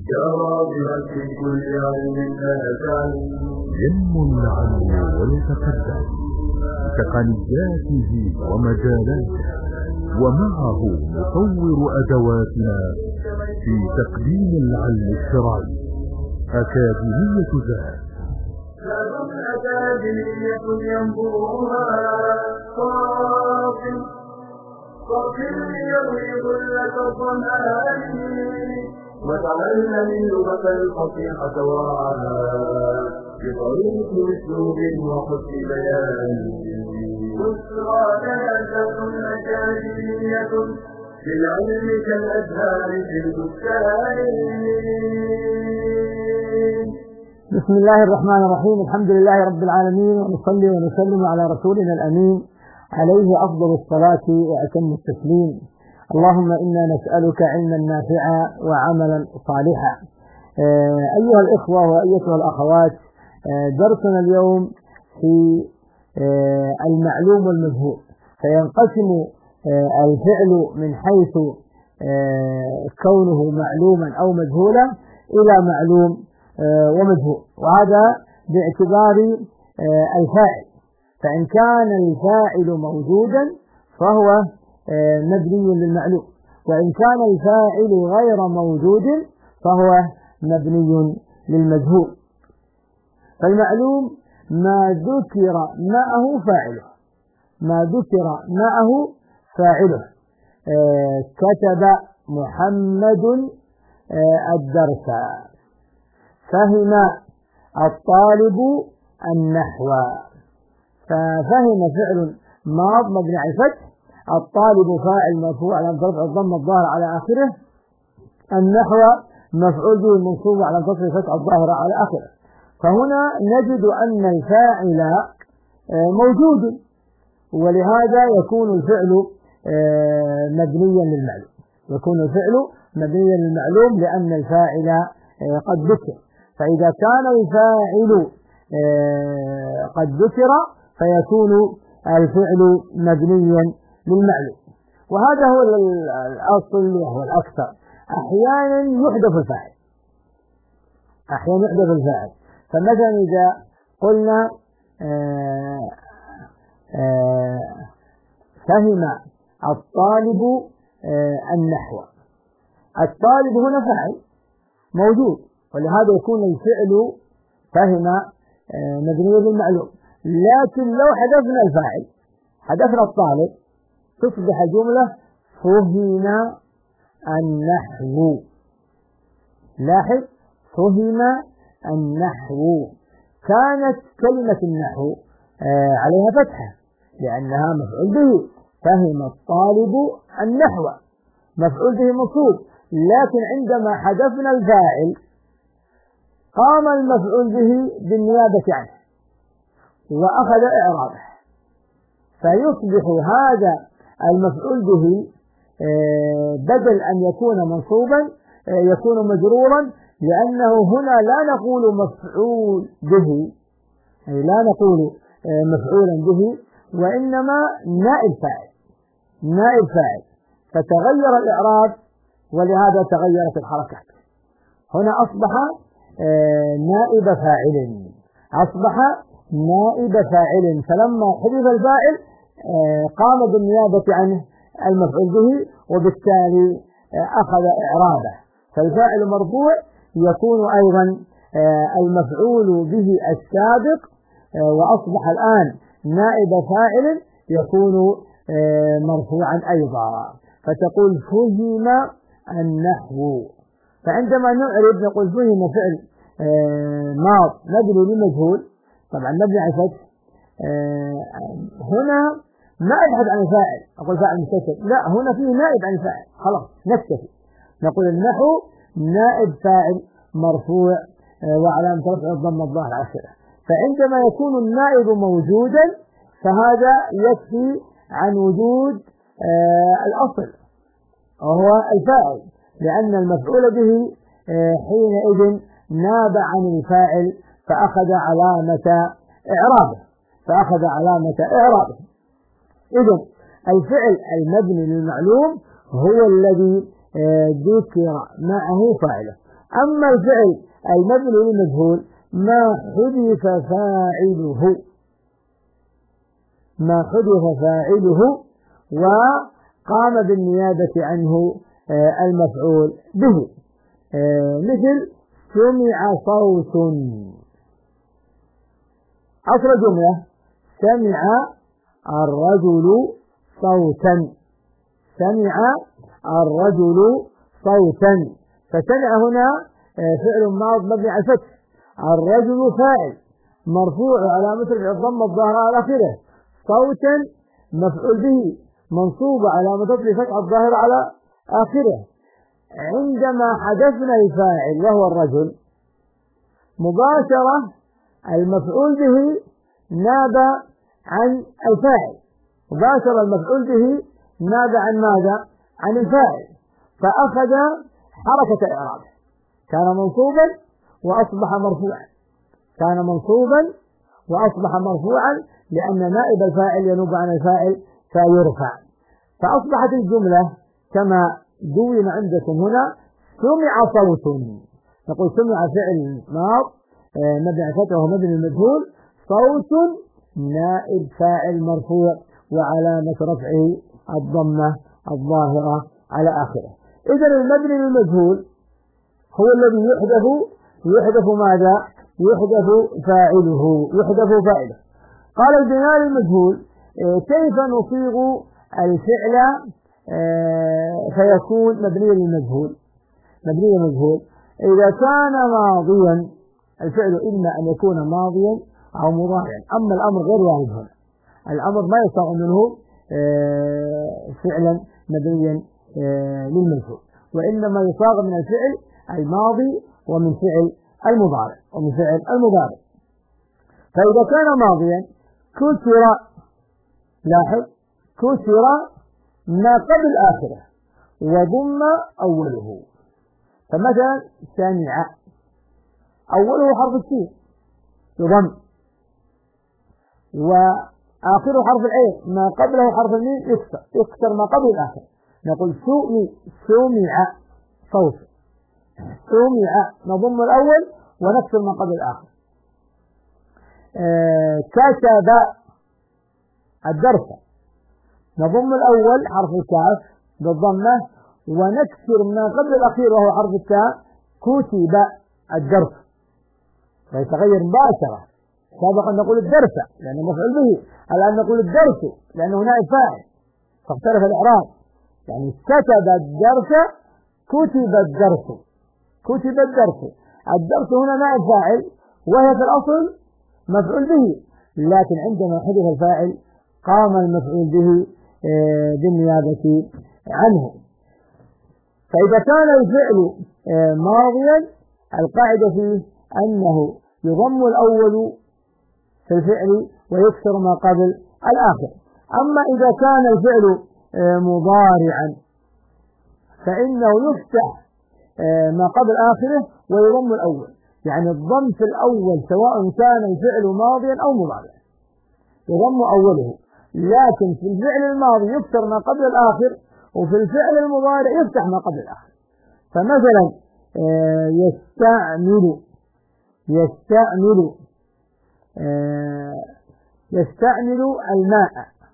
جرى بها في كل علم أتى ينمو العلم ويتقدم بتقنياته ومجالاته، ومعه مطور أدواتنا في تقديم العلم الشرعي. أكاديمية ذات أكاديمية ينبوها صافٍ ليروي ظلة الظمآن، وتعلم اللغة الفصيحة وراءها بطريق أسلوب وحسن بيان. بشرى جنازة أكاديمية للعلم كالأزهار في البستان. بسم الله الرحمن الرحيم. الحمد لله رب العالمين، ونصلي ونسلم على رسولنا الأمين عليه أفضل الصلاة وأتم التسليم. اللهم إنا نسألك علما نافعا وعملا صالحا. أيها الإخوة وأيتها الأخوات، درسنا اليوم في المعلوم والمجهول. فينقسم الفعل من حيث كونه معلوما أو مجهولا إلى معلوم ومجهول، وهذا باعتبار الفاعل. فإن كان الفاعل موجودا فهو مبني للمعلوم، وإن كان الفاعل غير موجود فهو مبني للمجهول. فالمعلوم ما ذكر معه فاعله، ما ذكر معه فاعله. كتب محمد الدرس، فهم الطالب النحو. ففهم فعل ماض مبني على الفتح، الطالب فاعل مرفوع على رفع الضمة الظاهرة على آخره، النحو مفعول به منصوب على الفتح الظاهرة على آخره. فهنا نجد أن الفاعل موجود، ولهذا يكون الفعل مبنيا للمعلوم، يكون الفعل مبنيا للمعلوم لأن الفاعل قد ذكر. فإذا كان الفاعل قد ذكر فيكون الفعل مبنيا للمعلوم، وهذا هو الأصل وهو الأكثر. أحيانا يحدث الفاعل، أحيانا يحدث الفاعل. فمثلا إذا قلنا فهم الطالب النحو، الطالب هنا فاعل موجود، ولهذا يكون الفعل فهم مبني للمعلوم. لكن لو حذفنا الفاعل، حذفنا الطالب، تصبح الجملة فهم النحو. لاحظ، فهم النحو. كانت كلمة النحو عليها فتحة لأنها مفعول به، فهم الطالب النحو مفعول به منصوب. لكن عندما حذفنا الفاعل قام المفعول به بالنيابة عنه وأخذ إعرابه، فيصبح هذا المفعول به بدل أن يكون منصوبا يكون مجرورا، لأنه هنا لا نقول مفعول به، أي لا نقول مفعولا به، وإنما نائب فاعل، نائب فاعل. فتغير الإعراب ولهذا تغيرت الحركات. هنا أصبح نائب فاعل، أصبح نائب فاعل. فلما حذف الفاعل قام بالنيابة عنه المفعول به، وبالتالي أخذ إعرابه. فالفاعل مرفوع يكون أيضا المفعول به السابق، وأصبح الآن نائب فاعل يكون مرفوعا أيضا. فتقول فهم النحو. فعندما نعرب نقول فهم فعل ماض مبني لمجهول، طبعا مبني على الفتح. هنا ما أبحث عن الفاعل أقول فاعل مستتر، لا، هنا فيه نائب عن الفاعل، خلاص نكتفي نقول النحو نائب فاعل مرفوع وعلامة رفعه الضمة الظاهرة على آخره. فعندما يكون النائب موجودا فهذا يكفي عن وجود الأصل وهو الفاعل، لأن المفعول به حينئذ ناب عن الفاعل فأخذ علامة إعرابه، فأخذ علامة إعرابه. إذن الفعل المبني للمعلوم هو الذي ذكر معه فاعله. أما الفعل المبني للمجهول ما حذف فاعله وقام بالنيابة عنه المفعول به، مثل سمع صوت. أصل الجملة سمع الرجل صوتا، فسمع هنا فعل ماض مبني على الفتح، الرجل فاعل مرفوع على مثل الضمة الظاهرة على آخره، صوتا مفعول به منصوب على مثل فتح الظاهرة على آخره. عندما حذفنا الفاعل وهو الرجل مباشرة المفعول به ناب عن الفاعل، ماذا؟ عن الفاعل، فأخذ حركة الإعراب، كان منصوبا وأصبح مرفوعا لأن نائب الفاعل ينوب عن الفاعل فيرفع، فأصبحت الجملة كما دون عندكم هنا سمع صوت. نقول سمع فعل ماض مبني على الفتح وهو مبني للمجهول، صوت نائب فاعل مرفوع وعلامة رفعه الضمة الظاهرة على آخره. إذن المبني للمجهول هو الذي يحذف ماذا؟ يحذف فاعله. قال البناء للمجهول كيف نصيغ الفعل فيكون مبني للمجهول؟ إذا كان ماضيا الفعل إما أن يكون ماضيا أو مضارعا، أما الأمر غير واحد هنا، الأمر ما يصاغ منه فعلا مبنيا للمجهول، وإنما يصاغ من الفعل الماضي ومن فعل المضارع. فإذا كان ماضيا كسر ما قبل آخره وضم أوله، فمثلا سمع أوله حرف السين يضم، وآخره حرف العين، ما قبله حرف الميم يكسر ما قبل الآخر. نقول سمع صوت، نضم الأول ونكسر ما قبل الآخر. كتب الدرس، نضم الأول حرف الكاف بالضمة ونكسر ما قبل الأخير وهو حرف التاء، كتب الدرس، فيتغير مباشرة. سابقا نقول الدرس لأنه مفعول به، الآن نقول الدرس لأنه نائب فاعل، فاختلف الإعراب. يعني كتب الدرس، كتب الدرس هنا نائب فاعل وهي في الأصل مفعول به، لكن عندما حذف الفاعل قام المفعول به بالنيابة عنه. فإذا كان الفعل ماضيا القاعدة فيه أنه يضم الأول في الفعل ويكسر ما قبل الآخر. أما إذا كان الفعل مضارعا فإنه يفتح ما قبل آخره ويضم الأول، يعني الضم في الأول سواء كان الفعل ماضيا أو مضارعا يضم أوله، لكن في الفعل الماضي يكسر ما قبل الآخر، وفي الفعل المضارع يفتح ما قبل الآخر. فمثلا يستعمل الماء،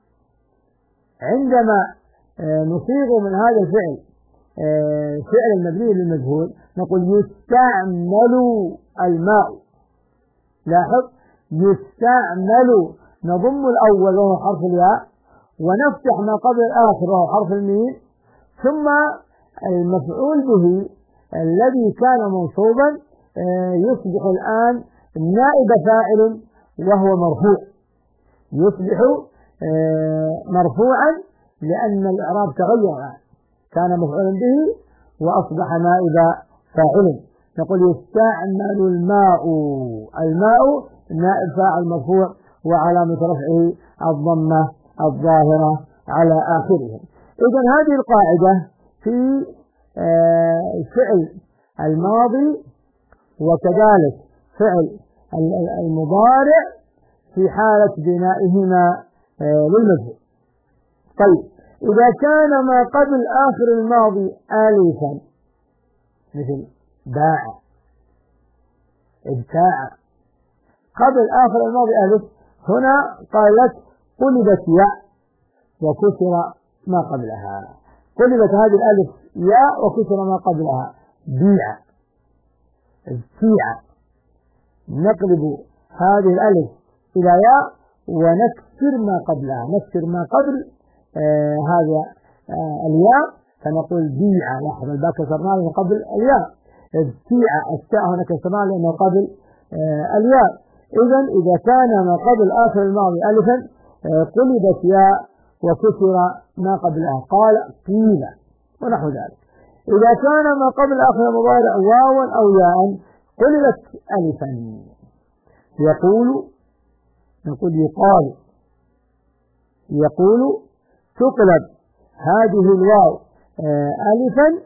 عندما نصيغ من هذا الفعل فعل المبني للمجهول نقول يستعمل الماء. لاحظ يستعمل، نضم الأول وهو حرف الياء ونفتح ما قبل الآخر وهو حرف الميم، ثم المفعول به الذي كان منصوبا يصبح الآن نائب فاعل وهو مرفوع، يصبح مرفوعا لأن الإعراب تغير، كان مفعولا به وأصبح نائب فاعل. نقول يستعمل الماء نائب فاعل مرفوع وعلامة رفعه الضمة الظاهرة على آخره. إذن هذه القاعدة في الفعل الماضي وكذلك فعل المضارع في حالة بنائهما للمجهول. طيب إذا كان ما قبل آخر الماضي آلفا مثل باع، ابتاع. قبل آخر الماضي ألف، هنا قالت قلبت ياء وكسر ما قبلها. قلبت هذه الألف ياء وكسر ما قبلها. بيع، ابتيع. نقلب هذه الألف إلى ياء ونكسر ما قبلها، نكسر ما قبل هذا الياء، فنقول بيع. لاحظ الباء كسرناه من قبل الياء. ابتيع، التاء هنا كسرناه لأنه قبل الياء. إذا كان ما قبل آخر الماضي ألفا قلبت ياء وكسر ما قبلها. قال قيل ونحو ذلك. إذا كان ما قبل آخر المضارع واوا أو ياء قلبت ألفا. يقول، نقول يقال، يقول تقلب هذه الواو ألفا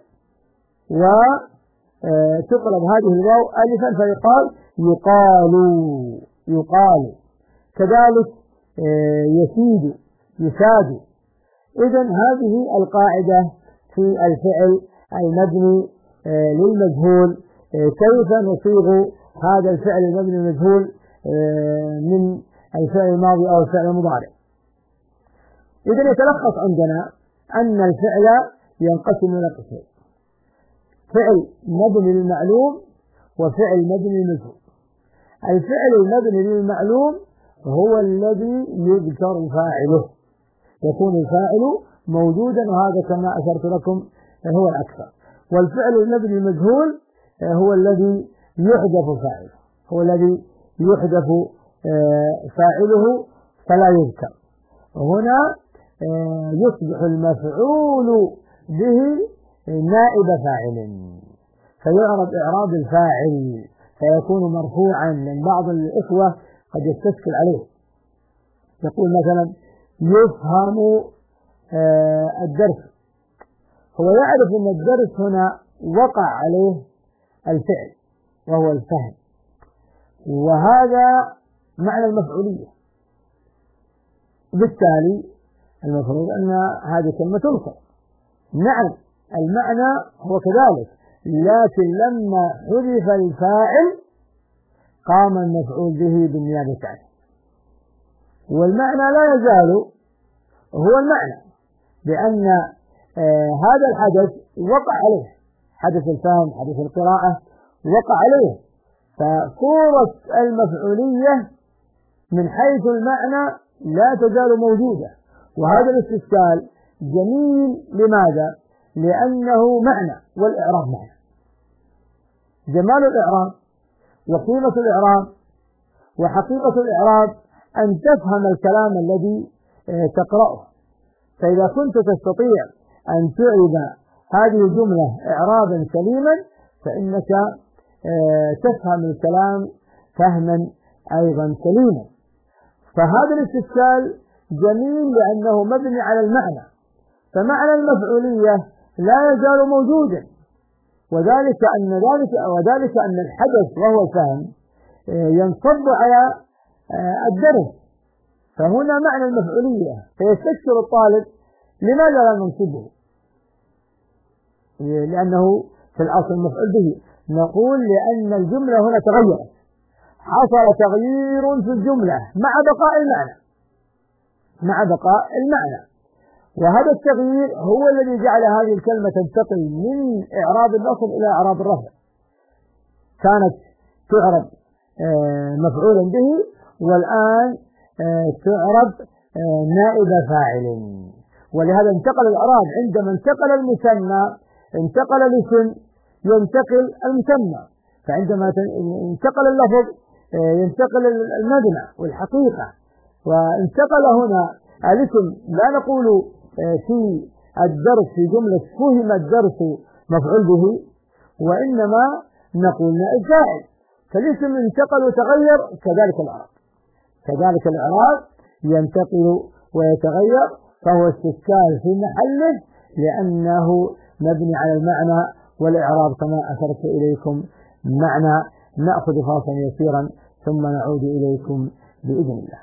وتقلب هذه الواو ألفا فيقال يقال، يقال. كذلك يسيد، يساد. إذن هذه القاعدة في الفعل المبني للمجهول. كيف نصيغ هذا الفعل المبني للمجهول من الفعل الماضي أو الفعل المضارع؟ إذن يتلخص عندنا أن الفعل ينقسم إلى قسمين: فعل مبني للمعلوم وفعل مبني للمجهول. الفعل المبني للمعلوم هو الذي يذكر فاعله، يكون الفاعل موجودا، وهذا كما أشرت لكم هو الأكثر. والفعل المبني للمجهول هو الذي يحذف فاعله، هو الذي يحذف فاعله فلا يذكر. وهنا يصبح المفعول به نائب فاعل، فيعرب إعراب الفاعل فيكون مرفوعا. من بعض الإخوة قد يستشكل عليه، يقول مثلا يفهم الدرس، هو يعرف أن الدرس هنا وقع عليه الفعل وهو الفهم، وهذا معنى المفعولية. بالتالي المفروض أن هذه كلمة تنصب. نعم المعنى هو كذلك، لكن لما حذف الفاعل قام المفعول به بالنيابة عنه، والمعنى لا يزال هو المعنى، لأن هذا الحدث وقع عليه، حدث الفهم، حدث القراءة وقع عليه، فصورة المفعولية من حيث المعنى لا تزال موجودة. وهذا الاستشكال جميل. لماذا؟ لأنه معنى والإعراب معنى. جمال الإعراب وقيمة الإعراب وحقيقة الإعراب أن تفهم الكلام الذي تقرأه. فإذا كنت تستطيع أن تعرب هذه الجملة إعرابا سليما فإنك تفهم الكلام فهما أيضا سليما. فهذا الاستشكال جميل لأنه مبني على المعنى، فمعنى المفعولية لا يزال موجودا، وذلك أن الحدث وهو الفهم ينصب على الدرس، فهنا معنى المفعولية. فيستشكل الطالب لماذا لا ننصبه؟ لأنه في الأصل مفعول به. نقول لأن الجملة هنا تغيرت، حصل تغيير في الجملة مع بقاء المعنى، وهذا التغيير هو الذي جعل هذه الكلمة تنتقل من إعراب النصب إلى إعراب الرفع. كانت تعرب مفعولا به، والآن تعرب نائب فاعل. ولهذا انتقل الإعراب، عندما انتقل المثنى انتقل الاسم ينتقل المثنى، فعندما انتقل اللفظ ينتقل المبنى والحقيقة. وانتقل هنا الاسم، لا نقول في الدرس في جملة فهم الدرس مفعول به، وإنما نقول نائب فاعل. فالاسم انتقل وتغير، كذلك الإعراب ينتقل ويتغير، فهو استشكال في محله لأنه مبني على المعنى والإعراب كما أشرت إليكم معنى. نأخذ فاصلا يسيرا ثم نعود إليكم بإذن الله.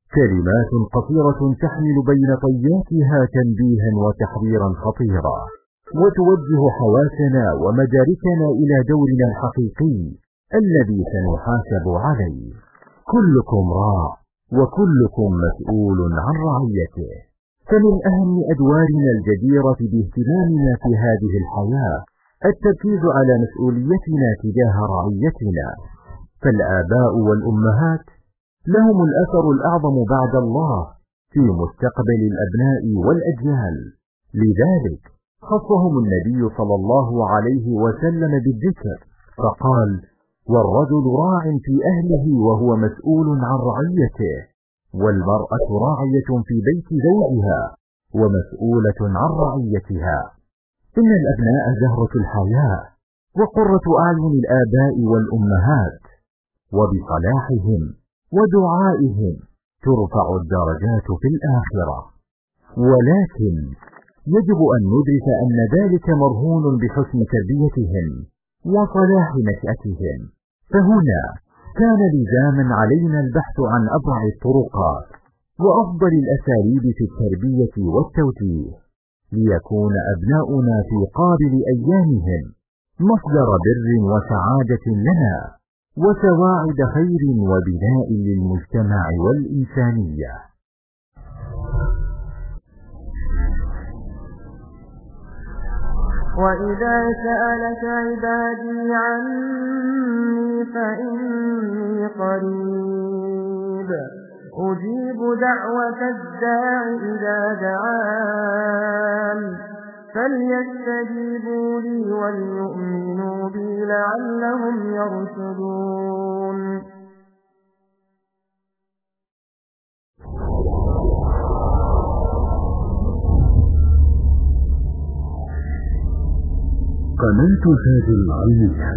كلمات قصيرة تحمل بين طياتها تنبيها وتحذيرا خطيرا، وتوجه حواسنا ومداركنا إلى دورنا الحقيقي الذي سنحاسب عليه. كلكم راع وكلكم مسؤول عن رعيته. فمن أهم أدوارنا الجديرة باهتمامنا في هذه الحياة التركيز على مسؤوليتنا تجاه رعيتنا، فالآباء والأمهات لهم الأثر الأعظم بعد الله في مستقبل الأبناء والأجيال. لذلك خصهم النبي صلى الله عليه وسلم بالذكر فقال: والرجل راع في أهله وهو مسؤول عن رعيته، والمرأة راعية في بيت زوجها ومسؤولة عن رعيتها. إن الأبناء زهرة الحياة وقرة أعين الآباء والأمهات، وبصلاحهم ودعائهم ترفع الدرجات في الآخرة. ولكن يجب أن ندرك أن ذلك مرهون بحسن تربيتهم وصلاح نشأتهم. فهنا كان لزاما علينا البحث عن أبرع الطرقات وأفضل الأساليب في التربية والتوجيه، ليكون أبناؤنا في قابل أيامهم مصدر بر وسعادة لنا وسواعد خير وبناء للمجتمع والإنسانية. وإذا سألك عبادي عني فإني قريب أجيب دعوة الداع إذا دعان فليستجيبوا لي وليؤمنوا بي لعلهم يرشدون. قناة تاج العلمية.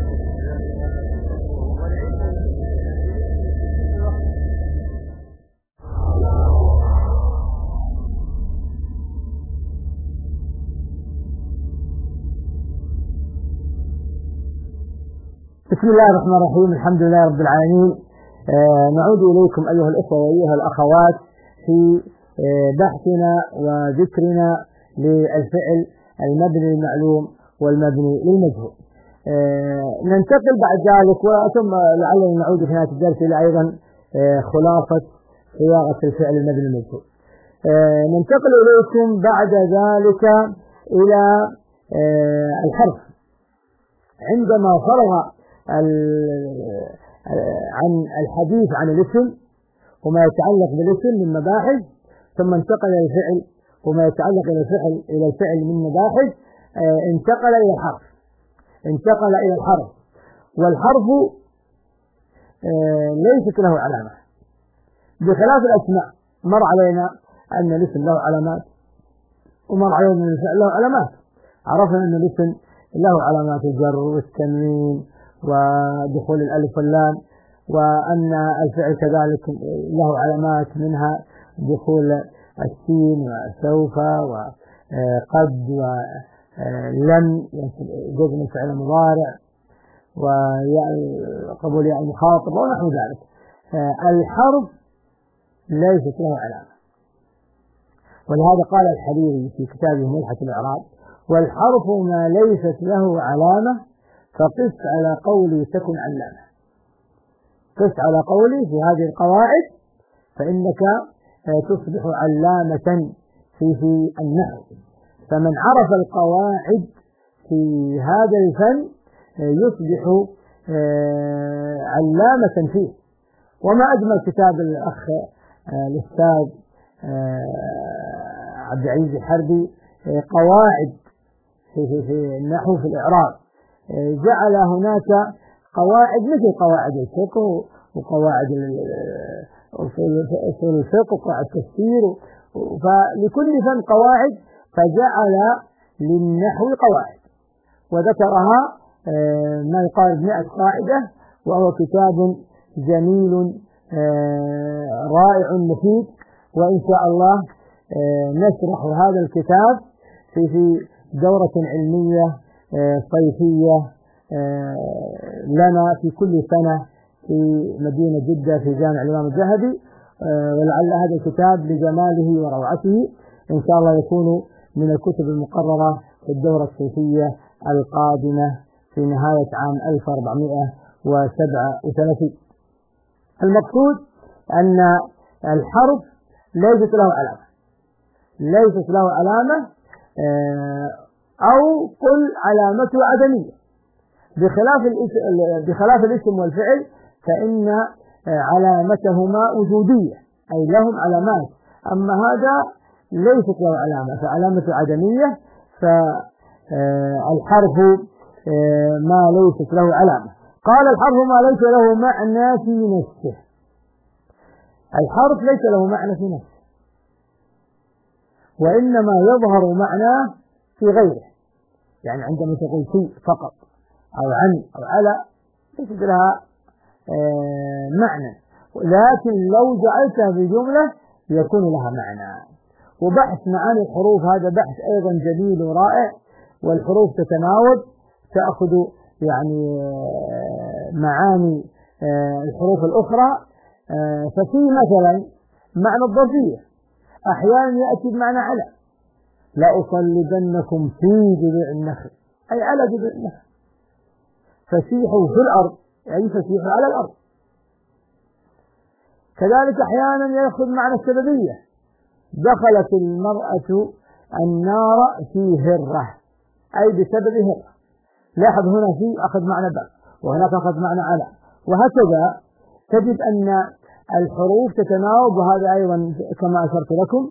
بسم الله الرحمن الرحيم. الحمد لله رب العالمين. نعود إليكم أيها الأخوة وأيها الأخوات في بحثنا وذكرنا للفعل المبني للمعلوم والمبني للمجهول. ننتقل بعد ذلك ثم لعلنا نعود في نهاية الدرس إلى أيضا خلاصة صياغة الفعل المبني للمجهول. ننتقل إليكم بعد ذلك إلى الحرف. عندما فرغ عن الحديث عن الاسم وما يتعلق بالاسم من مباحث، ثم انتقل إلى الفعل وما يتعلق إلى الفعل من مباحث، انتقل إلى الحرف. والحرف ليست له علامة بخلاف الأسماء. مر علينا أن الاسم له علامات ومر علينا أن الفعل له علامات. عرفنا أن الاسم له علامات الجر والتنوين ودخول الألف واللام، وأن الفعل كذلك له علامات منها دخول السين وسوف وقد ولم جزم الفعل المضارع وقبول يعني المخاطب ونحو ذلك. الحرف ليست له علامة، ولهذا قال الحريري في كتابه ملحة الإعراب: والحرف ما ليست له علامة فقس على قولي تكن علامة. قس على قولي في هذه القواعد فإنك تصبح علامة في النحو. فمن عرف القواعد في هذا الفن يصبح علامة فيه. وما أجمل كتاب الأخ الأستاذ عبد العزيز الحربي قواعد في النحو في الإعراب. جعل هناك قواعد مثل قواعد الفقه وقواعد أصول الفقه وقواعد التفسير، فلكل فن قواعد، فجعل للنحو قواعد وذكرها ما يقارب 100 قاعدة، وهو كتاب جميل رائع مفيد. وإن شاء الله نشرح هذا الكتاب في دورة علمية صيفية لنا في كل سنة في مدينة جدة في جامع الإمام الذهبي، ولعل هذا الكتاب لجماله وروعته إن شاء الله يكون من الكتب المقررة في الدورة الصيفية القادمة في نهاية عام 1437. المقصود أن الحرف ليست له علامة أو قل علامته عدمية، بخلاف الاسم والفعل فإن علامتهما وجودية، أي لهم علامات، أما هذا ليست له علامة فعلامته عدمية، فالحرف ما ليست له علامة. قال الحرف ما ليس له معنى في نفسه. الحرف ليس له معنى في نفسه، وإنما يظهر معناه في غيره. يعني عندما تقول في فقط أو عن أو على ليست لها معنى، لكن لو جعلتها في جملة يكون لها معنى. وبحث معاني الحروف هذا بحث أيضا جميل ورائع، والحروف تتناوب تأخذ يعني معاني الحروف الأخرى. ففي مثلا معنى الظرفية أحيانا يأتي بمعنى على، لأصلبنكم في جذوع النخل، أي على جذوع النخل. فسيحوا في الأرض أي فسيحوا على الأرض. كذلك أحيانا يأخذ معنى السببية، دخلت المرأة النار في هرة، أي بسبب هرة. لاحظ هنا في أخذ معنى بقى، وهناك أخذ معنى على، وهكذا تجد أن الحروف تتناوب. وهذا أيضا كما أشرت لكم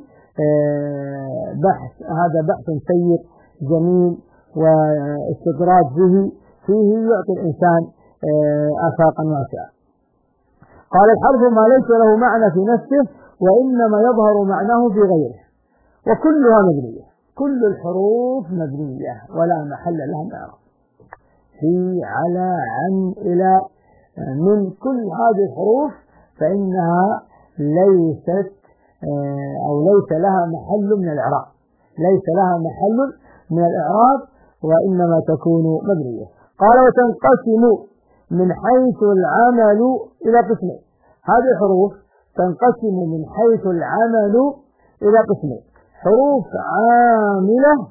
هذا بحث سيء جميل، واستدراج فيه يعطي الإنسان آفاقا واسعة. قال الحرف ما ليس له معنى في نفسه وإنما يظهر معناه في غيره، وكلها مبنية. كل الحروف مبنية ولا محل لها من إعراب. في على عن إلى من كل هذه الحروف فإنها ليست أو ليس لها محل من الإعراب، ليس لها محل من الإعراب وإنما تكون مبنية. قال وتنقسم من حيث العمل إلى قسمين. هذه الحروف تنقسم من حيث العمل إلى قسمين: حروف عاملة.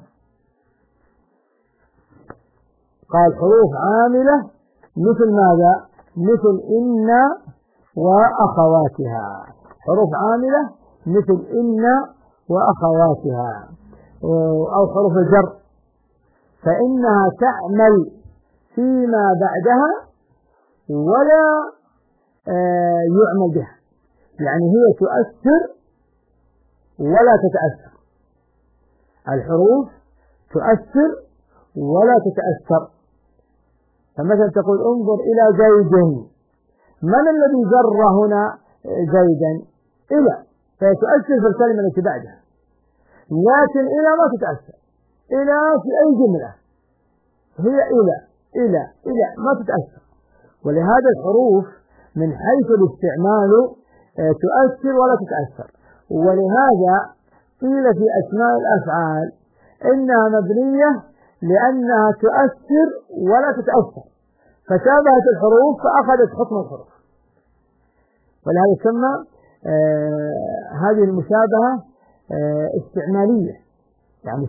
قال حروف عاملة مثل ماذا؟ مثل إن وأخواتها. حروف عاملة مثل إن وأخواتها، أو حروف الجر، فإنها تعمل فيما بعدها ولا يعمل بها، يعني هي تؤثر ولا تتأثر. الحروف تؤثر ولا تتأثر. فمثلا تقول انظر إلى زيد، من الذي جر هنا زيدا؟ إلى، فتؤثر في الكلمة التي بعدها، لكن إلى ما تتأثر. إلى في أي جملة هي إلى ما تتأثر. ولهذا الحروف من حيث الاستعمال تؤثر ولا تتأثر. ولهذا قيل في أسماء الأفعال إنها مبنية لأنها تؤثر ولا تتأثر، فشابهت الحروف فأخذت حكم الحروف. ولهذا تسمى هذه المشابهة استعمالية، يعني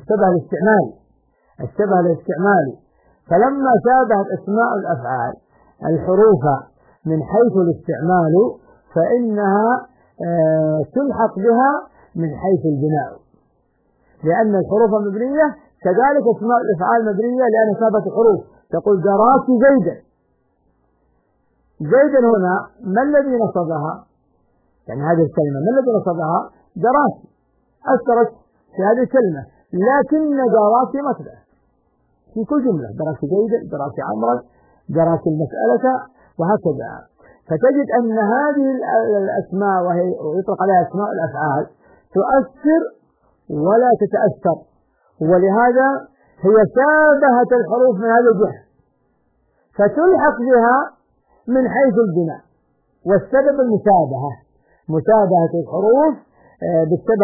الشبه الاستعمالي. فلما شابهت أسماء الأفعال الحروف من حيث الاستعمال فإنها تلحق بها من حيث البناء، لأن الحروف مبنية. كذلك أسماء الأفعال مبنية لأن شابهت الحروف. تقول جرات زيدا هنا ما الذي نصبها؟ يعني هذه الكلمة ما الذي نصبها؟ جراتي، أثرت في هذه الكلمة، لكن جراتي ما تبعث في كل جملة. جراتي زيدا، جراتي عمرا، جراتي المسألة، وهكذا. فتجد أن هذه الأسماء وهي يطلق عليها أسماء الأفعال تؤثر ولا تتأثر، ولهذا هي شابهت الحروف من هذا الجهة، فتلحق بها من حيث البناء. والسبب مشابهة الحروف بالشبه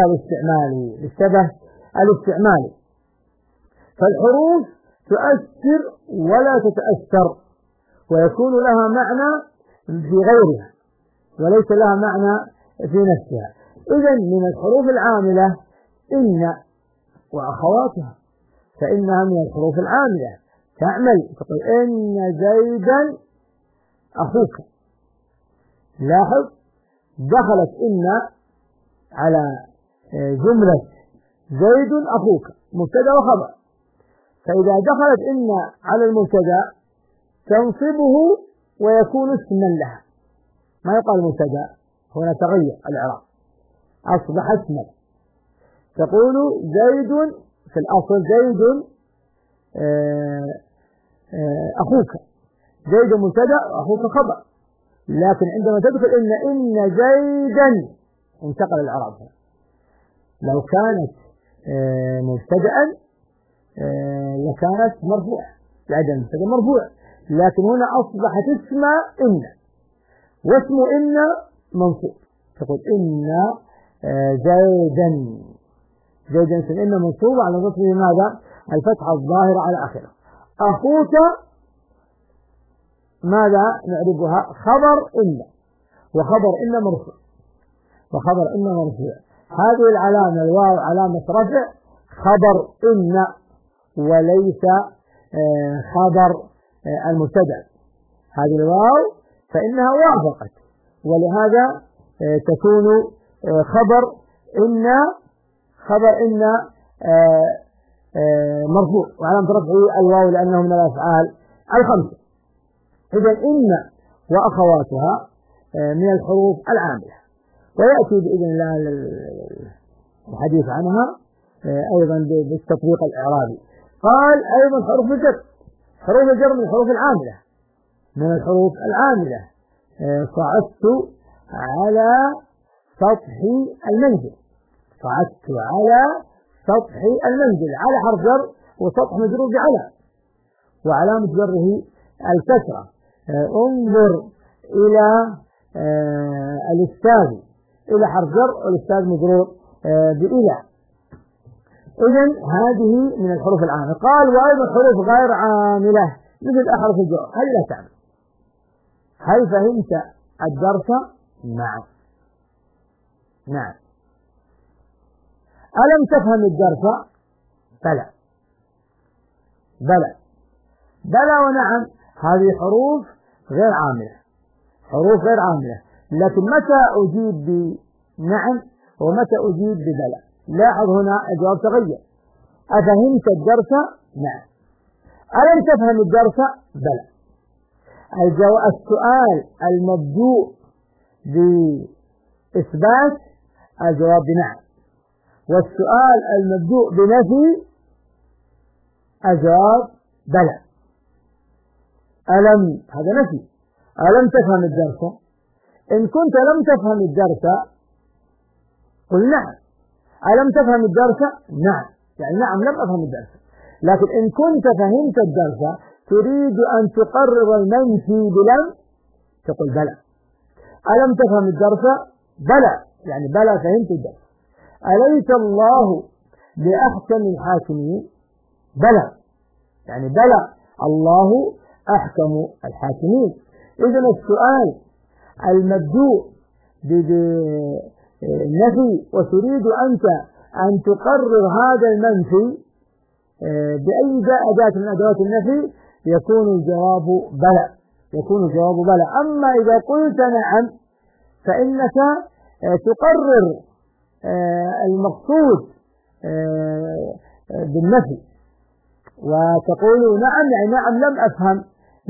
الاستعمالي. فالحروف تؤثر ولا تتأثر، ويكون لها معنى في غيرها وليس لها معنى في نفسها. إذا من الحروف العاملة إن وأخواتها، فإنها من الحروف العاملة تعمل، تقول إن زيدا أخوك. لاحظ دخلت إن على جملة زيد أخوك مبتدأ وخبر، فإذا دخلت إن على المبتدأ تنصبه ويكون اسما لها، ما يقال مبتدأ، هنا تغير الإعراب أصبح اسما. تقول زيد في الأصل زيد أخوك، زيد مبتدأ وأخوك خبر، لكن عندما تدخل إن زيدا انتقل الإعراب. لو كانت مبتدأ لكانت مرفوعة، لعدم مبتدأ مرفوع، لكن هنا أصبحت اسم إن، واسم إن منصوب. تقول إن زيدا، زيدا اسم إن منصوب على نصبه ماذا؟ الفتحة الظاهرة على آخره. أخوك ماذا نعرفها؟ خبر إن، وخبر إن مرفوع، وخبر إن مرفوع. هذه العلامة الواو علامة رفع خبر إن وليس خبر المبتدأ. هذه الواو فإنها وافقت، ولهذا تكون خبر إن مرفوع، وعلامة رفعه الواو لأنه من الأفعال الخمسة. إذا إن وأخواتها من الحروف العاملة، ويأتي بإذن الله الحديث عنها أيضا بالتطبيق الإعرابي. قال أيضا حروف الجر، حروف الجر من الحروف العاملة، من الحروف العاملة. صعدت على سطح المنزل، صعدت على سطح المنزل، على حرف جر وسطح مجرور بعلى، وعلامة جره الكسرة. انظر إلى الأستاذ، إلى حرف جر والأستاذ مجرور بإلى. إذن هذه من الحروف العاملة. قال وأيضا حروف غير عاملة مثل أحرف الجر، هل لا تعمل؟ هل فهمت الدرس؟ نعم. نعم. ألم تفهم الدرس؟ بلى. بلى. بلى ونعم. هذه حروف غير عاملة، حروف غير عاملة، لكن متى أجيب بنعم ومتى أجيب ببلى؟ لاحظ هنا الجواب تغير. أفهمت الدرس؟ نعم. ألم تفهم الدرس؟ بلى. السؤال المبدوء بإثبات الجواب بنعم، والسؤال المبدوء بنفي الجواب بلى. ألم هذا نفي، ألم تفهم الدرس؟ إن كنت لم تفهم الدرس قل نعم. ألم تفهم الدرس؟ نعم، يعني نعم لم أفهم الدرس. لكن إن كنت فهمت الدرس تريد أن تقرر المنفي بلم تقول بلى. ألم تفهم الدرس؟ بلى، يعني بلى فهمت الدرس. أليس الله بأحكم الحاكمين؟ بلى، يعني بلى الله أحكم الحاكمين. إذن السؤال المبدوء بالنفي وتريد أنت أن تقرر هذا المنفي بأي أداة من أدوات النفي يكون الجواب بلى، يكون الجواب بلى. أما إذا قلت نعم فإنك تقرر المقصود بالنفي وتقول نعم، يعني نعم لم أفهم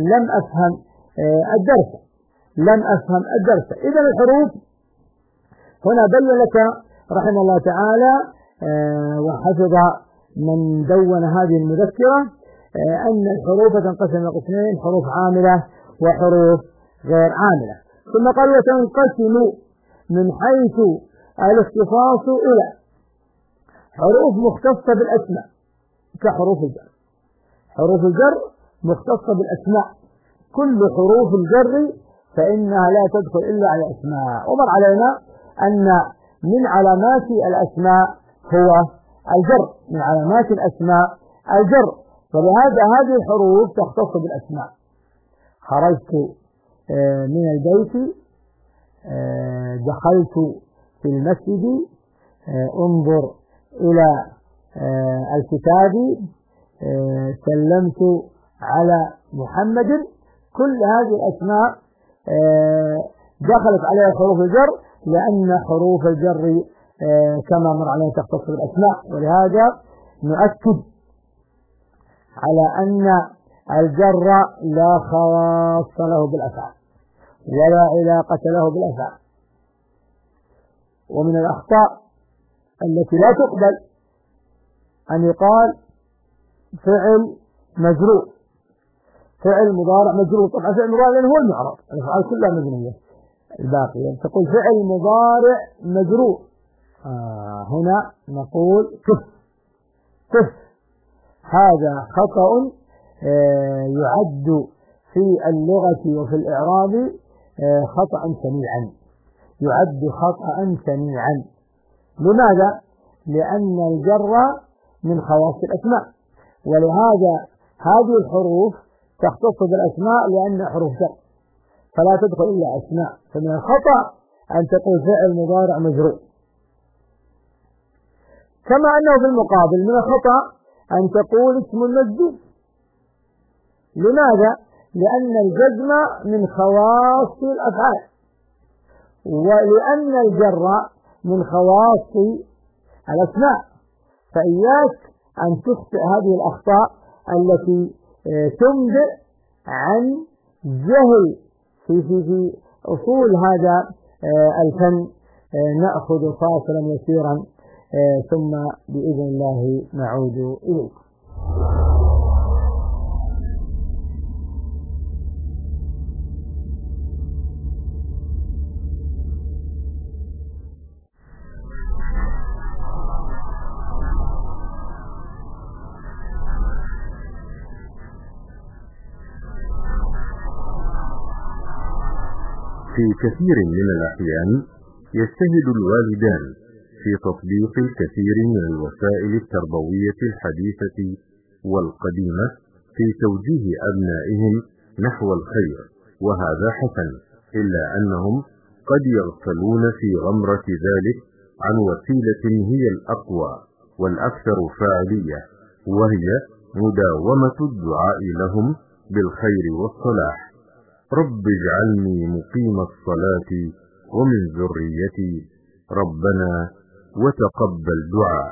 الدرس، لم أفهم الدرس. إذا الحروف هنا بين لك رحمه الله تعالى وحفظ من دون هذه المذكرة أن الحروف تنقسم إلى قسمين: حروف عاملة وحروف غير عاملة. ثم قال وتنقسم من حيث الاختصاص إلى حروف مختصة بالأسماء كحروف الجر. حروف الجر مختصة بالأسماء، كل حروف الجر فإنها لا تدخل إلا على الأسماء. ومر علينا أن من علامات الأسماء هو الجر، من علامات الأسماء الجر، فلهذا هذه الحروف تختص بالأسماء. خرجت من البيت دخلت في المسجد انظر إلى الكتاب سلمت على محمد. كل هذه الأسماء دخلت عليها حروف الجر، لأن حروف الجر كما مر علينا تختص بالأسماء. ولهذا نؤكد على أن الجر لا خواص له بالأفعال ولا علاقة له بالأفعال. ومن الأخطاء التي لا تقبل أن يقال فعل مجرور، فعل مضارع مجرور. طبعا فعل مضارع لأنه هو المعرب، الأفعال كلها مبنية الباقية. تقول فعل مضارع مجرور، هنا نقول كف. هذا خطأ يعد في اللغة وفي الإعراب خطأ شنيعا، يعد خطأ شنيعا. لماذا؟ لأن الجر من خواص الأسماء، ولهذا هذه الحروف تختص بالأسماء لأن حروف جر فلا تدخل إلا أسماء. فمن الخطأ أن تقول فعل مضارع مجرور. كما أنه في المقابل من الخطأ أن تقول اسم مجزوم. لماذا؟ لأن الجزم من خواص الأفعال، ولأن الجر من خواص الأسماء. فإياك أن تخطئ هذه الأخطاء التي تنبئ عن جهل في أصول هذا الفن. نأخذ فاصلا يسيرا ثم بإذن الله نعود إليكم. في كثير من الأحيان يجتهد الوالدان في تطبيق الكثير من الوسائل التربوية الحديثة والقديمة في توجيه أبنائهم نحو الخير، وهذا حسن، إلا أنهم قد يغفلون في غمرة ذلك عن وسيلة هي الأقوى والأكثر فاعلية، وهي مداومة الدعاء لهم بالخير والصلاح. رب اجعلني مقيم الصلاة ومن ذريتي ربنا وتقبل دعاء.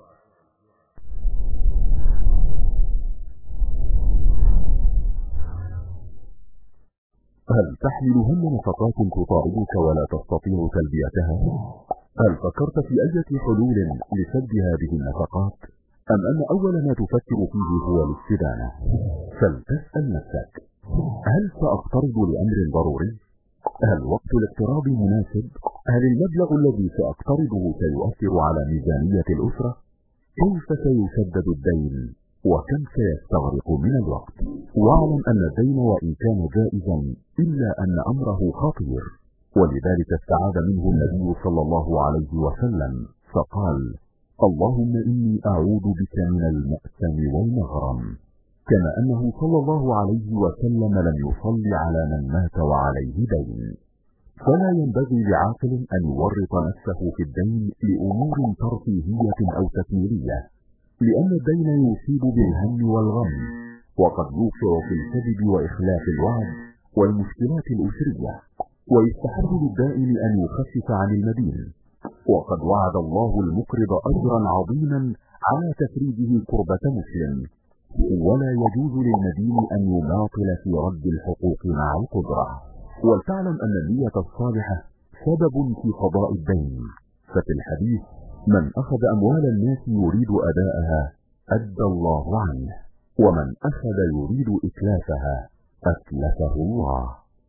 هل تحمل هم نفقات تطاردك ولا تستطيع تلبيتها؟ هل فكرت في أي حلول لسد هذه النفقات؟ أم أن أول ما تفكر فيه هو الاستدانة؟ فلتسأل نفسك: هل سأقترض لأمر ضروري؟ هل وقت الاقتراض مناسب؟ هل المبلغ الذي سأقترضه سيؤثر على ميزانية الأسرة؟ كيف سيسدد الدين؟ وكم سيستغرق من الوقت؟ واعلم أن الدين وإن كان جائزا إلا أن أمره خطير، ولذلك استعاذ منه النبي صلى الله عليه وسلم فقال: اللهم إني أعوذ بك من المأثم والمغرم. كما أنه صلى الله عليه وسلم لم يصلي على من مات وعليه دين. فلا ينبغي لعاقل أن يورط نفسه في الدين لأمور ترفيهية أو تكميلية، لأن الدين يصيب بالهم والغم، وقد يوقع في الكذب وإخلاف الوعد والمشكلات الأسرية، ويستحب للدائن أن يخفف عن المدين. وقد وعد الله المقرض أجرا عظيما على تفريجه كربة مسلم، ولا يجوز للمدين أن يماطل في رد الحقوق مع القدرة. ولتعلم أن النية الصالحة سبب في قضاء الدين، ففي الحديث: من أخذ أموال الناس يريد أداءها أدى الله عنه، ومن أخذ يريد إتلافها أتلفه الله.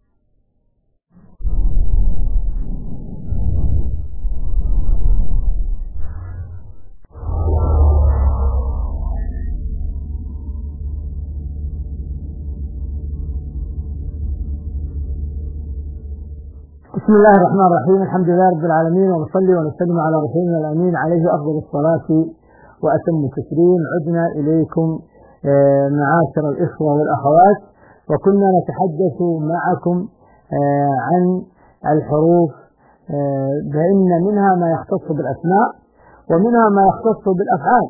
بسم الله الرحمن الرحيم. الحمد لله رب العالمين، ونصلي ونسلم على رسولنا الأمين عليه أفضل الصلاة وأتم التسليم. عدنا إليكم معاشر الإخوة والأخوات، وكنا نتحدث معكم عن الحروف فإن منها ما يختص بالأسماء ومنها ما يختص بالأفعال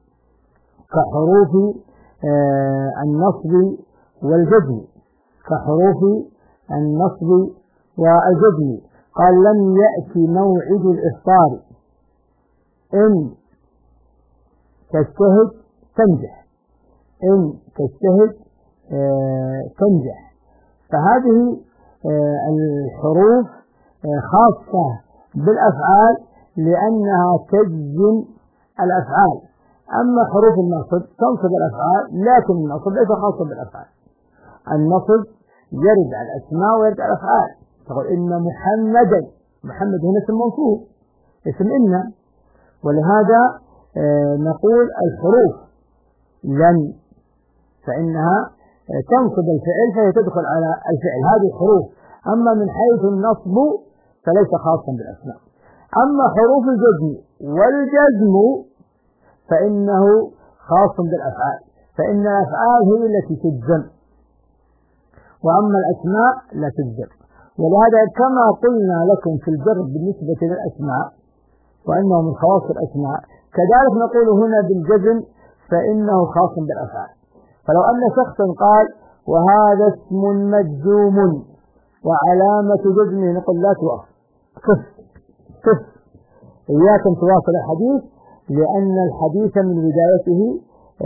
كحروف النصب والجزم، كحروف النصب والجزم. قال لم يأتي موعد الإفطار إن تجتهد تنجح، إن تجتهد تنجح. فهذه الحروف خاصة بالأفعال لأنها تجزم الأفعال. أما حروف النصب تنصب الأفعال لكن النصب ليس خاصة بالأفعال. النصب يرد على الأسماء ويرد على الأفعال. تقول إن محمدا، محمد هنا اسم منصوب، اسم إن، ولهذا نقول الحروف لن فإنها تنصب الفعل فهي تدخل على الفعل، هذه الحروف. أما من حيث النصب فليس خاصا بالأسماء. أما حروف الجزم والجزم فإنه خاص بالأفعال، فإن الأفعال هي التي تجزم وأما الأسماء لا تجزم. ولهذا كما قلنا لكم في الجر بالنسبة للأسماء وأنه من خواص الأسماء، كذلك نقول هنا بالجزم فإنه خاص بالأفعال. فلو أن شخصا قال وهذا اسم مجزوم وعلامة جزمه، نقول لا توقف، كف إياكم تواصل الحديث، لأن الحديث من بدايته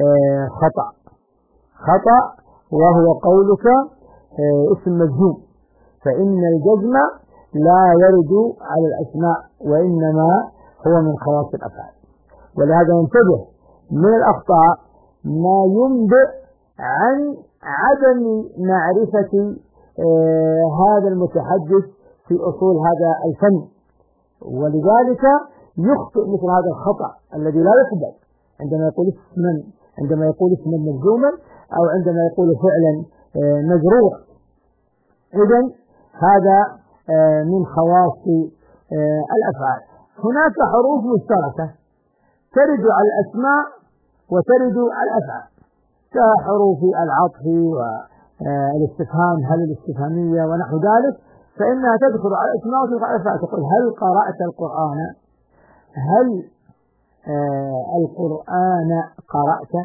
خطأ وهو قولك اسم مجزوم، فإن الجزم لا يرد على الأسماء وإنما هو من خواص الأفعال. ولهذا ينتبه من الأخطاء ما ينبئ عن عدم معرفة هذا المتحدث في أصول هذا الفن، ولذلك يخطئ مثل هذا الخطأ الذي لا يقبل عندما يقول اسما مجزوما أو عندما يقول فعلا مجروح. إذن هذا من خواص الأفعال. هناك حروف مشتركة ترد على الأسماء وترد على الأفعال كحروف العطف والاستفهام، هل الاستفهامية ونحو ذلك، فإنها تدخل على الأسماء وتدخل على الأفعال. تقول هل قرأت القرآن، هل القرآن قرأت.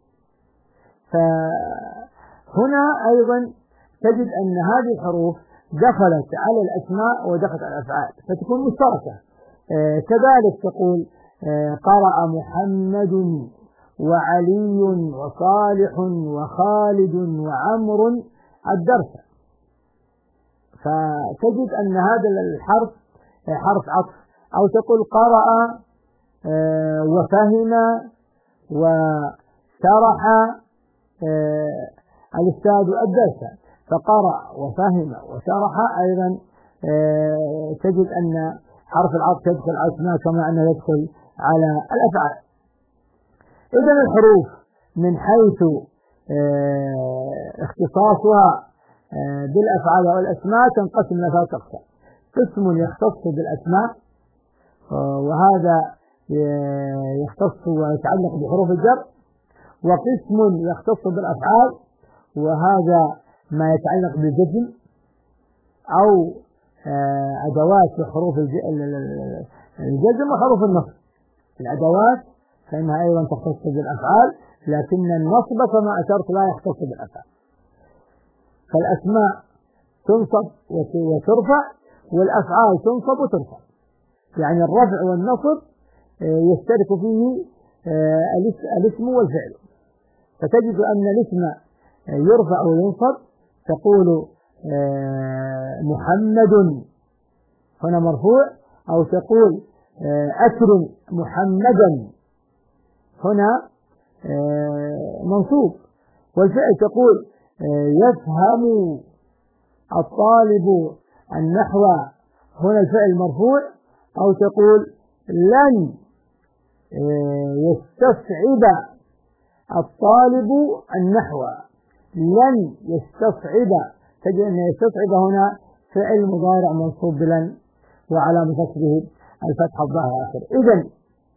فهنا أيضا تجد أن هذه الحروف دخلت على الأسماء ودخلت على الأفعال فتكون مشتركة. كذلك تقول قرأ محمد وعلي وصالح وخالد وعمر الدرس، فتجد أن هذا الحرف حرف عطف. أو تقول قرأ وفهم وشرح الأستاذ الدرس، فقرأ وفهم وشرح أيضا تجد أن حرف العطف يدخل على الأسماء كما أنه يدخل على الأفعال. إذن الحروف من حيث اختصاصها بالأفعال والأسماء تنقسم إلى ثلاثة أقسام: قسم يختص بالأسماء وهذا يختص ويتعلق بحروف الجر، وقسم يختص بالأفعال وهذا ما يتعلق بالجزم أو أدوات حروف الجزم وحروف النصب. الأدوات فإنها أيضا تختص بالأفعال، لكن النصب كما أشرت لا يختص بالأفعال. فالأسماء تنصب وترفع والأفعال تنصب وترفع، يعني الرفع والنصب يشترك فيه الاسم والفعل. فتجد أن الاسم يرفع وينصب، تقول محمد هنا مرفوع، أو تقول أكرم محمدا هنا منصوب. والفعل تقول يفهم الطالب النحو هنا الفعل مرفوع، أو تقول لن يستصعب الطالب النحو، لن يستصعب. تجد أن يستصعب هنا فعل مضارع منصوب بلن وعلامة نصبه الفتحة الظاهرة آخر. إذن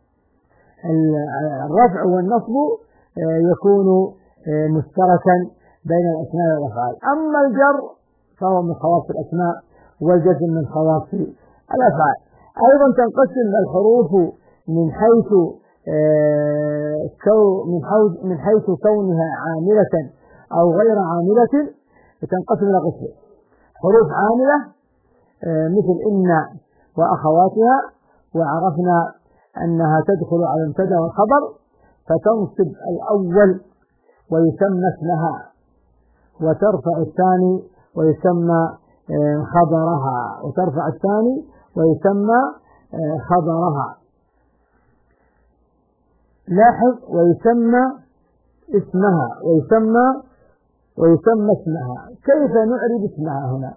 الرفع والنصب يكون مشتركا بين الأسماء والأفعال. أما الجر فهو من خواص الأسماء والجزم من خواص الأفعال. أيضا تنقسم الحروف من حيث كونها عاملة أو غير عاملة، تنقسم إلى قسمين: حروف عاملة مثل إن وأخواتها، وعرفنا أنها تدخل على المبتدأ والخبر فتنصب الأول ويسمى اسمها، وترفع الثاني ويسمى خبرها، وترفع الثاني ويسمى خبرها. لاحظ: ويسمى اسمها ويسمى اسمها. كيف نعرب اسمها هنا؟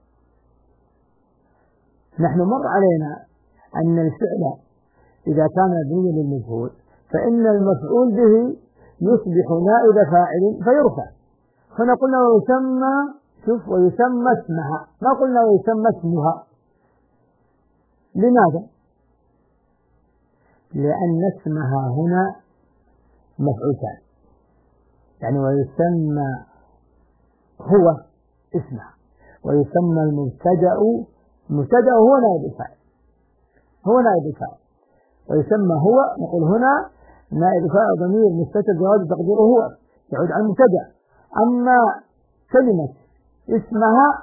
نحن مر علينا أن الفعل إذا كان مبنيا للمجهول فإن المفعول به يصبح نائب فاعل فيرفع. هنا قلنا ويسمى اسمها، ما قلنا ويسمى اسمها. لماذا؟ لأن اسمها هنا مفعول ثاني، يعني ويسمى هو اسمها، ويسمى المبتدأ هو نائب الفاعل، ويسمى هو، نقول هنا نائب فاعل ضمير مستتر جواز تقديره هو يعود عن المبتدأ. أما كلمة اسمها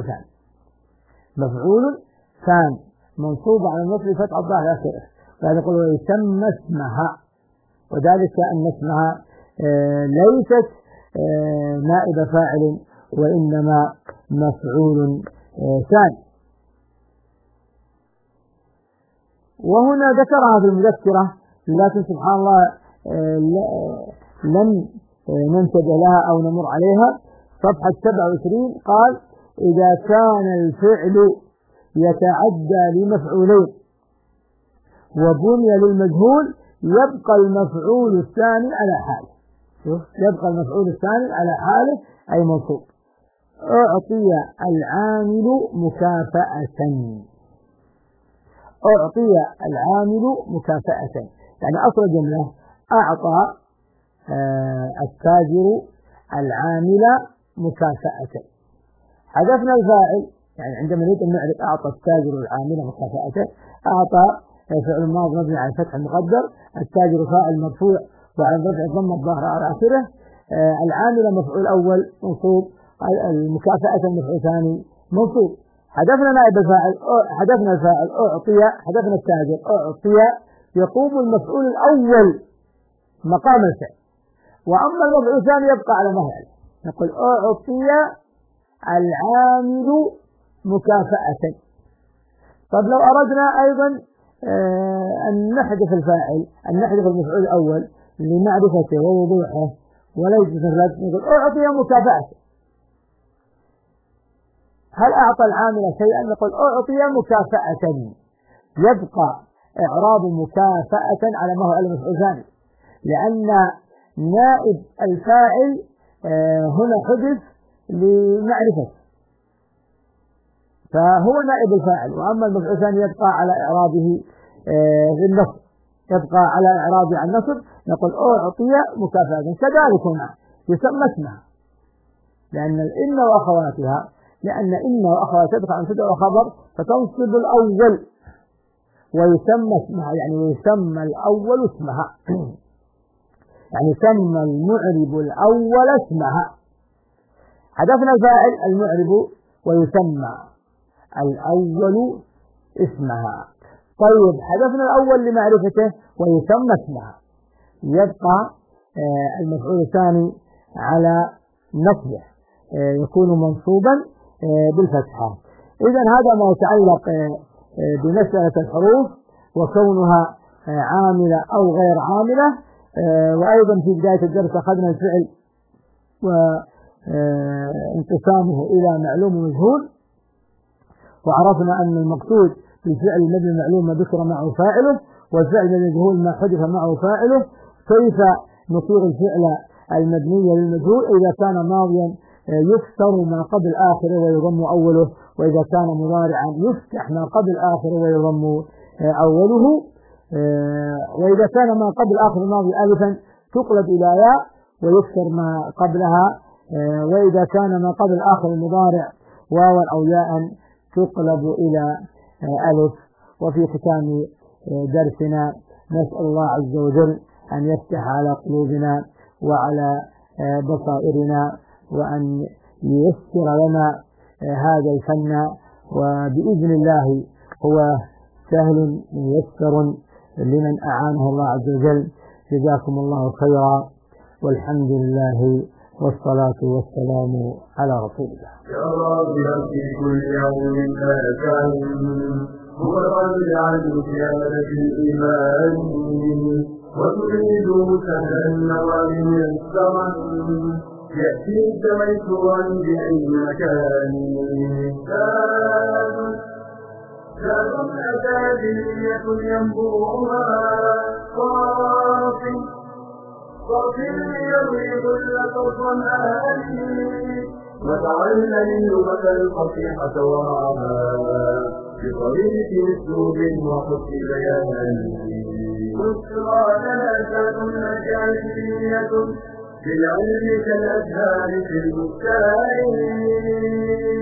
مفعول ثاني منصوب على النصب فتح الظاهر آخره، فهذا يقول ويسمى اسمها، وذلك أن اسمها ليست نائب فاعل وإنما مفعول ثاني. وهنا ذكرها في المذكرة، لكن سبحان الله لم ننتبه لها أو نمر عليها. صفحة 27 قال: إذا كان الفعل يتعدى لمفعولين وبني للمجهول يبقى المفعول الثاني على حاله، أي منصوب. أعطي العامل مكافأة، يعني أصل الجملة أعطى التاجر العامل مكافأة. حذفنا الفاعل، يعني عندما نريد أن نعرف أعطى التاجر العامل مكافأة، أعطى فعل ماضي مبني على الفتح المقدر، التاجر فاعل مرفوع وعلى رفع الضمة الظاهرة على آخره، العامل مفعول أول منصوب، المكافأة مفعول ثاني منصوب. حذفنا نائب الفاعل، حذفنا الفاعل أعطي، حذفنا التاجر أعطي، يقوم المفعول الأول مقام الفعل، وأما المفعول الثاني يبقى على ما هو عليه. نقول أعطي العامل مكافأة. طب لو أردنا أيضا أن نحذف الفاعل، أن نحذف المفعول الأول لمعرفته ووضوحه وليس مثل، نقول أعطي مكافأة. هل أعطى العامل شيئا؟ نقول أعطي مكافأة، يبقى إعراب مكافأة على ما هو على المفعول الثاني، لأن نائب الفاعل هنا حذف لمعرفة، فهو نائب الفاعل، وأما المفعول الثاني يبقى على إعرابه في النصب، يبقى على إعرابه عن النصب. نقول أعطي مكافأة. كذلك هنا يسمى اسمها، لأن إن وأخواتها، تدخل عن مبتدأ وخبر فتنصب الأول ويسمى اسمها، يعني ويسمى الأول اسمها، يعني سمى المعرب الأول اسمها. حذفنا الفاعل المعرب ويسمى الأول اسمها. طيب حذفنا الأول لمعرفته ويسمى اسمها، يبقى المفعول الثاني على نصبه يكون منصوبا بالفتحة. إذا هذا ما يتعلق بمسألة الحروف وكونها عاملة أو غير عاملة. وأيضا في بداية الدرس أخذنا الفعل وانقسامه إلى معلوم ومجهول، وعرفنا أن المقصود بالفعل المبني المعلوم ما ذكر معه فاعله، والفعل المجهول ما حدث معه فاعله. كيف نصيغ الفعل المبني للمجهول؟ إذا كان ماضيا يكسر ما قبل آخره ويضم أوله، وإذا كان مضارعا يفتح ما قبل آخره ويضم أوله، وإذا كان ما قبل آخر الماضي ألفا تقلب إلى ياء ويكسر ما قبلها، وإذا كان ما قبل آخر المضارع واوا أو ياء تقلب إلى ألف. وفي ختام درسنا نسأل الله عز وجل أن يفتح على قلوبنا وعلى بصائرنا وأن ييسر لنا هذا الفن، وبإذن الله هو سهل ميسر لمن أعانه الله عز وجل. جزاكم الله خيرا، والحمد لله والصلاة والسلام على رسول الله. يا راغبا في كل يوم ملكا هو الرجل زيادة الإيمان، وتريد سهلا النوال ميسرا يأتيك ميسورا بأي مكان. زاد أكاديمية ينبوعها صافٍ يروي كل الظمآن، وتعلم اللغة الفصيحة ورعاها بطريق أسلوب وحسن بيان. بشرى جنازة أكاديمية بالعلم كالأزهار في البستان.